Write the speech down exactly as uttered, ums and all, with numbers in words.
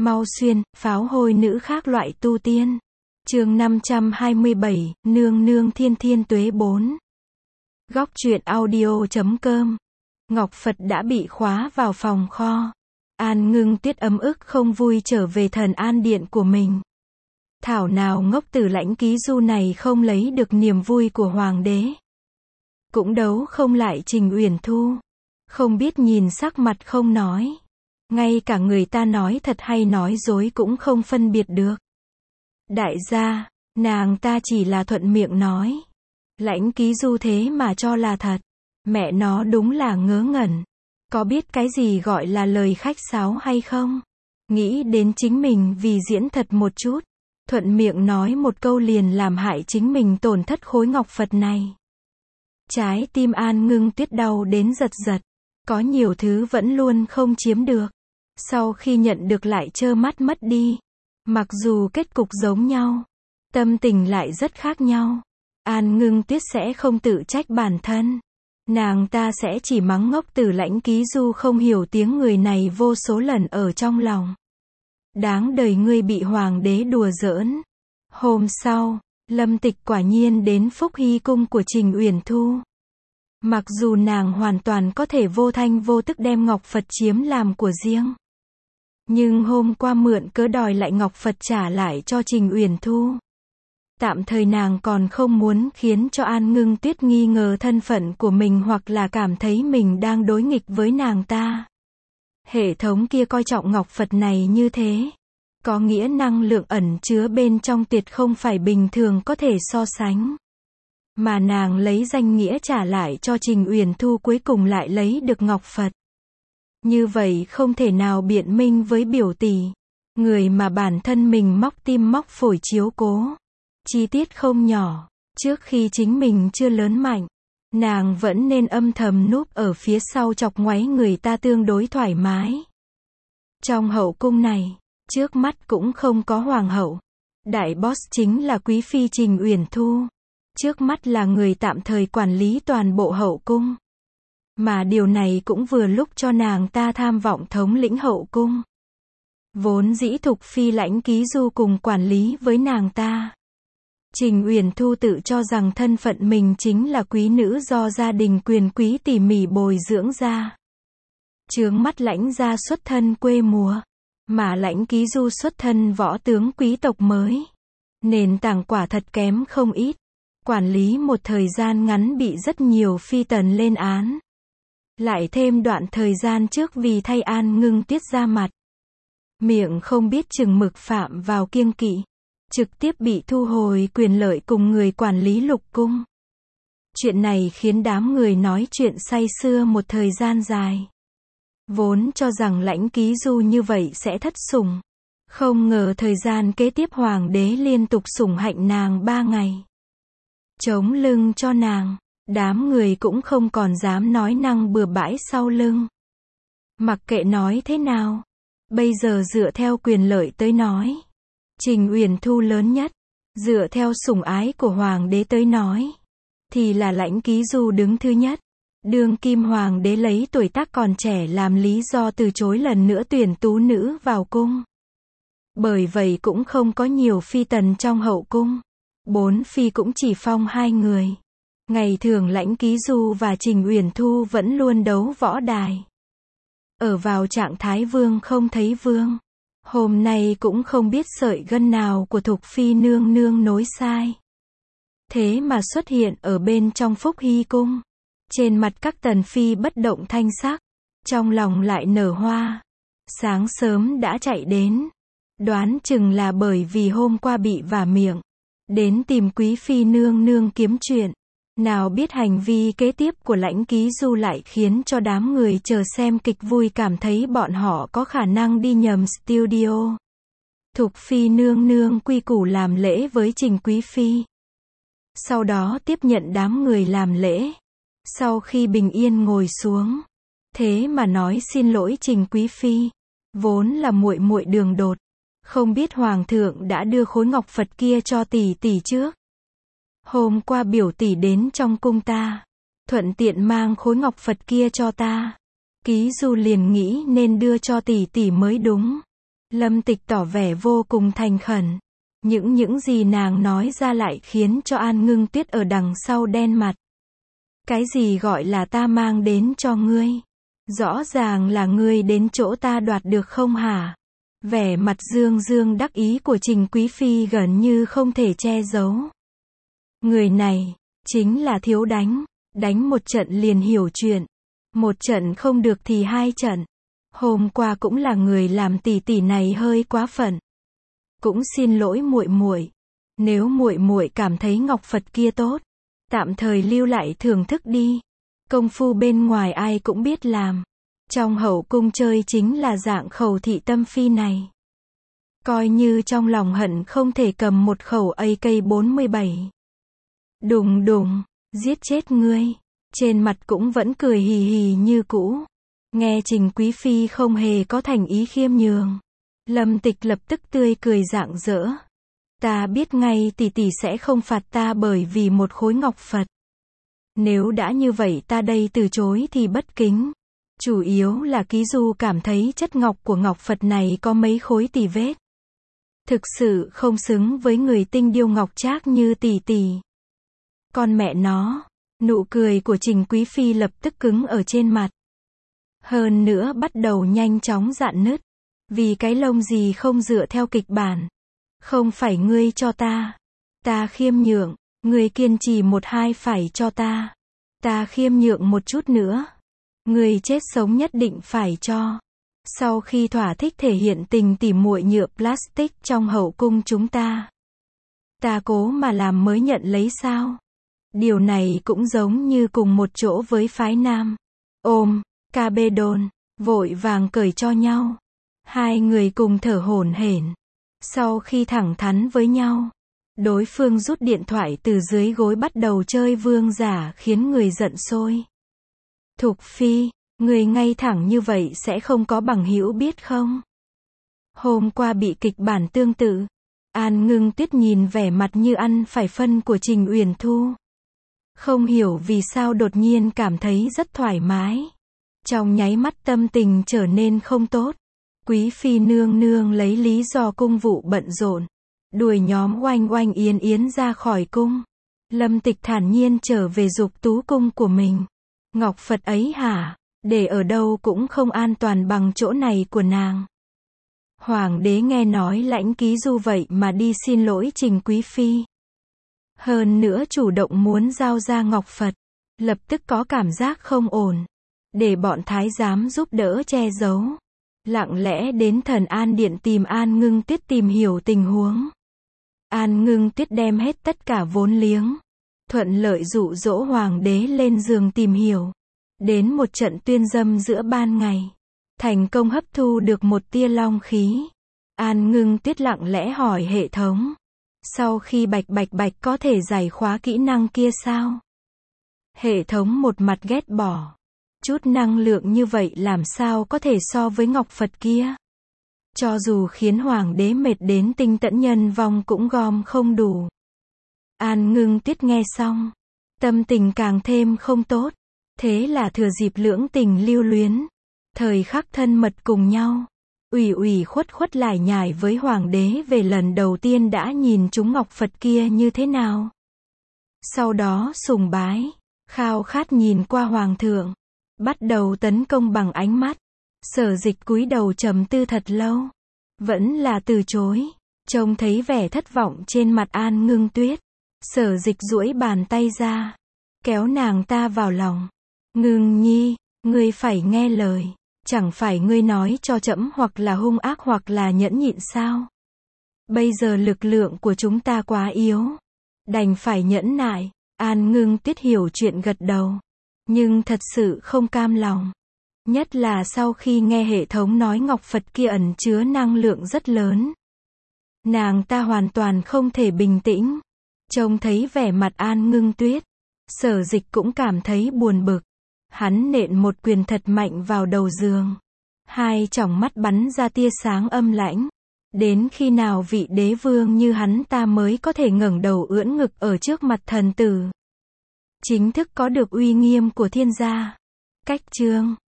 Mau xuyên, pháo hôi nữ khác loại tu tiên. Chương năm trăm hai mươi bảy, nương nương thiên thiên tuế bốn. Góc truyện audio chấm com. Ngọc Phật đã bị khóa vào phòng kho. An Ngưng Tuyết ấm ức không vui trở về Thần An điện của mình. Thảo nào ngốc tử Lãnh Ký Du này không lấy được niềm vui của hoàng đế. Cũng đấu không lại Trình Uyển Thu. Không biết nhìn sắc mặt không nói. Ngay cả người ta nói thật hay nói dối cũng không phân biệt được. Đại gia, nàng ta chỉ là thuận miệng nói. Lãnh Ký Du thế mà cho là thật. Mẹ nó đúng là ngớ ngẩn. Có biết cái gì gọi là lời khách sáo hay không? Nghĩ đến chính mình vì diễn thật một chút. Thuận miệng nói một câu liền làm hại chính mình tổn thất khối ngọc Phật này. Trái tim An Ngưng Tuyết đau đến giật giật. Có nhiều thứ vẫn luôn không chiếm được. Sau khi nhận được lại trơ mắt mất đi. Mặc dù kết cục giống nhau, tâm tình lại rất khác nhau. An Ngưng Tuyết sẽ không tự trách bản thân. Nàng ta sẽ chỉ mắng ngốc tử Lãnh Ký Du không hiểu tiếng người này vô số lần ở trong lòng. Đáng đời ngươi bị hoàng đế đùa giỡn. Hôm sau, Lâm Tịch quả nhiên đến Phúc Hy cung của Trình Uyển Thu. Mặc dù nàng hoàn toàn có thể vô thanh vô tức đem ngọc Phật chiếm làm của riêng. Nhưng hôm qua mượn cớ đòi lại ngọc Phật trả lại cho Trình Uyển Thu. Tạm thời nàng còn không muốn khiến cho An Ngưng Tuyết nghi ngờ thân phận của mình hoặc là cảm thấy mình đang đối nghịch với nàng ta. Hệ thống kia coi trọng ngọc Phật này như thế. Có nghĩa năng lượng ẩn chứa bên trong tuyệt không phải bình thường có thể so sánh. Mà nàng lấy danh nghĩa trả lại cho Trình Uyển Thu cuối cùng lại lấy được ngọc Phật. Như vậy không thể nào biện minh với biểu tỷ. Người mà bản thân mình móc tim móc phổi chiếu cố. Chi tiết không nhỏ. Trước khi chính mình chưa lớn mạnh, nàng vẫn nên âm thầm núp ở phía sau chọc ngoáy người ta tương đối thoải mái. Trong hậu cung này, trước mắt cũng không có hoàng hậu. Đại boss chính là quý phi Trình Uyển Thu. Trước mắt là người tạm thời quản lý toàn bộ hậu cung. Mà điều này cũng vừa lúc cho nàng ta tham vọng thống lĩnh hậu cung. Vốn dĩ Thục phi Lãnh Ký Du cùng quản lý với nàng ta. Trình Uyển Thu tự cho rằng thân phận mình chính là quý nữ do gia đình quyền quý tỉ mỉ bồi dưỡng ra. Chướng mắt Lãnh gia xuất thân quê mùa, mà Lãnh Ký Du xuất thân võ tướng quý tộc mới. Nền tảng quả thật kém không ít. Quản lý một thời gian ngắn bị rất nhiều phi tần lên án. Lại thêm đoạn thời gian trước vì thay An Ngưng Tuyết ra mặt. Miệng không biết chừng mực phạm vào kiêng kỵ. Trực tiếp bị thu hồi quyền lợi cùng người quản lý lục cung. Chuyện này khiến đám người nói chuyện say sưa một thời gian dài. Vốn cho rằng Lãnh Ký Du như vậy sẽ thất sủng. Không ngờ thời gian kế tiếp hoàng đế liên tục sủng hạnh nàng ba ngày. Chống lưng cho nàng. Đám người cũng không còn dám nói năng bừa bãi sau lưng. Mặc kệ nói thế nào. Bây giờ dựa theo quyền lợi tới nói. Trình Uyển Thu lớn nhất. Dựa theo sủng ái của hoàng đế tới nói. Thì là Lãnh Ký Du đứng thứ nhất. Đương kim hoàng đế lấy tuổi tác còn trẻ làm lý do từ chối lần nữa tuyển tú nữ vào cung. Bởi vậy cũng không có nhiều phi tần trong hậu cung. Bốn phi cũng chỉ phong hai người. Ngày thường Lãnh Ký Du và Trình Uyển Thu vẫn luôn đấu võ đài. Ở vào trạng thái vương không thấy vương. Hôm nay cũng không biết sợi gân nào của Thục phi nương nương nối sai. Thế mà xuất hiện ở bên trong Phúc Hy cung. Trên mặt các tần phi bất động thanh sắc. Trong lòng lại nở hoa. Sáng sớm đã chạy đến. Đoán chừng là bởi vì hôm qua bị vả miệng. Đến tìm quý phi nương nương kiếm chuyện. Nào biết hành vi kế tiếp của Lãnh Ký Du lại khiến cho đám người chờ xem kịch vui cảm thấy bọn họ có khả năng đi nhầm studio. Thục phi nương nương quy củ làm lễ với Trình quý phi. Sau đó tiếp nhận đám người làm lễ. Sau khi bình yên ngồi xuống, thế mà nói xin lỗi Trình quý phi. Vốn là muội muội đường đột. Không biết hoàng thượng đã đưa khối ngọc Phật kia cho tỷ tỷ trước. Hôm qua biểu tỷ đến trong cung ta. Thuận tiện mang khối ngọc Phật kia cho ta. Ký Du liền nghĩ nên đưa cho tỷ tỷ mới đúng. Lâm Tịch tỏ vẻ vô cùng thành khẩn. Những những gì nàng nói ra lại khiến cho An Ngưng Tuyết ở đằng sau đen mặt. Cái gì gọi là ta mang đến cho ngươi? Rõ ràng là ngươi đến chỗ ta đoạt được không hả? Vẻ mặt dương dương đắc ý của Trình Quý Phi gần như không thể che giấu. Người này, chính là thiếu đánh. Đánh một trận liền hiểu chuyện. Một trận không được thì hai trận. Hôm qua cũng là người làm tỷ tỷ này hơi quá phận. Cũng xin lỗi muội muội. Nếu muội muội cảm thấy ngọc Phật kia tốt, tạm thời lưu lại thưởng thức đi. Công phu bên ngoài ai cũng biết làm. Trong hậu cung chơi chính là dạng khẩu thị tâm phi này. Coi như trong lòng hận không thể cầm một khẩu A K bốn mươi bảy. Đùng đùng, giết chết ngươi. Trên mặt cũng vẫn cười hì hì như cũ. Nghe Trình Quý Phi không hề có thành ý khiêm nhường. Lâm Tịch lập tức tươi cười rạng rỡ. Ta biết ngay tỷ tỷ sẽ không phạt ta bởi vì một khối ngọc Phật. Nếu đã như vậy ta đây từ chối thì bất kính. Chủ yếu là Ký Du cảm thấy chất ngọc của ngọc Phật này có mấy khối tì vết. Thực sự không xứng với người tinh điêu ngọc trác như tỷ tỷ. Con mẹ nó, nụ cười của Trình Quý Phi lập tức cứng ở trên mặt. Hơn nữa bắt đầu nhanh chóng rạn nứt. Vì cái lông gì không dựa theo kịch bản. Không phải ngươi cho ta. Ta khiêm nhượng. Ngươi kiên trì một hai phải cho ta. Ta khiêm nhượng một chút nữa. Ngươi chết sống nhất định phải cho. Sau khi thỏa thích thể hiện tình tỉ muội nhựa plastic trong hậu cung chúng ta. Ta cố mà làm mới nhận lấy sao? Điều này cũng giống như cùng một chỗ với phái nam. Ôm, ca bê đôn, vội vàng cởi cho nhau. Hai người cùng thở hổn hển. Sau khi thẳng thắn với nhau, đối phương rút điện thoại từ dưới gối bắt đầu chơi vương giả khiến người giận sôi. Thục Phi, người ngay thẳng như vậy sẽ không có bằng hữu biết không? Hôm qua bị kịch bản tương tự. An Ngưng Tuyết nhìn vẻ mặt như ăn phải phân của Trình Uyển Thu. Không hiểu vì sao đột nhiên cảm thấy rất thoải mái. Trong nháy mắt tâm tình trở nên không tốt. Quý Phi nương nương lấy lý do cung vụ bận rộn. Đuổi nhóm Oanh Oanh Yến Yến ra khỏi cung. Lâm Tịch thản nhiên trở về Dục Tú cung của mình. Ngọc Phật ấy hả? Để ở đâu cũng không an toàn bằng chỗ này của nàng. Hoàng đế nghe nói Lãnh Ký Du vậy mà đi xin lỗi Trình Quý Phi. Hơn nữa chủ động muốn giao ra ngọc Phật. Lập tức có cảm giác không ổn. Để bọn thái giám giúp đỡ che giấu. Lặng lẽ đến Thần An Điện tìm An Ngưng Tuyết tìm hiểu tình huống. An Ngưng Tuyết đem hết tất cả vốn liếng. Thuận lợi dụ dỗ hoàng đế lên giường tìm hiểu. Đến một trận tuyên dâm giữa ban ngày. Thành công hấp thu được một tia long khí. An Ngưng Tuyết lặng lẽ hỏi hệ thống. Sau khi bạch bạch bạch có thể giải khóa kỹ năng kia sao? Hệ thống một mặt ghét bỏ. Chút năng lượng như vậy làm sao có thể so với ngọc Phật kia? Cho dù khiến hoàng đế mệt đến tinh tẫn nhân vong cũng gom không đủ. An Ngưng Tuyết nghe xong. Tâm tình càng thêm không tốt. Thế là thừa dịp lưỡng tình lưu luyến. Thời khắc thân mật cùng nhau. Ủy ủy khuất khuất lải nhải với hoàng đế về lần đầu tiên đã nhìn chúng ngọc Phật kia như thế nào. Sau đó sùng bái. Khao khát nhìn qua hoàng thượng. Bắt đầu tấn công bằng ánh mắt. Sở Dịch cúi đầu trầm tư thật lâu. Vẫn là từ chối. Trông thấy vẻ thất vọng trên mặt An Ngưng Tuyết. Sở Dịch duỗi bàn tay ra. Kéo nàng ta vào lòng. Ngưng nhi, ngươi phải nghe lời. Chẳng phải ngươi nói cho trẫm hoặc là hung ác hoặc là nhẫn nhịn sao? Bây giờ lực lượng của chúng ta quá yếu. Đành phải nhẫn nại. An Ngưng Tuyết hiểu chuyện gật đầu. Nhưng thật sự không cam lòng. Nhất là sau khi nghe hệ thống nói ngọc Phật kia ẩn chứa năng lượng rất lớn. Nàng ta hoàn toàn không thể bình tĩnh. Trông thấy vẻ mặt An Ngưng Tuyết. Sở Dịch cũng cảm thấy buồn bực. Hắn nện một quyền thật mạnh vào đầu giường. Hai tròng mắt bắn ra tia sáng âm lãnh. Đến khi nào vị đế vương như hắn ta mới có thể ngẩng đầu ưỡn ngực ở trước mặt thần tử. Chính thức có được uy nghiêm của thiên gia. Cách chương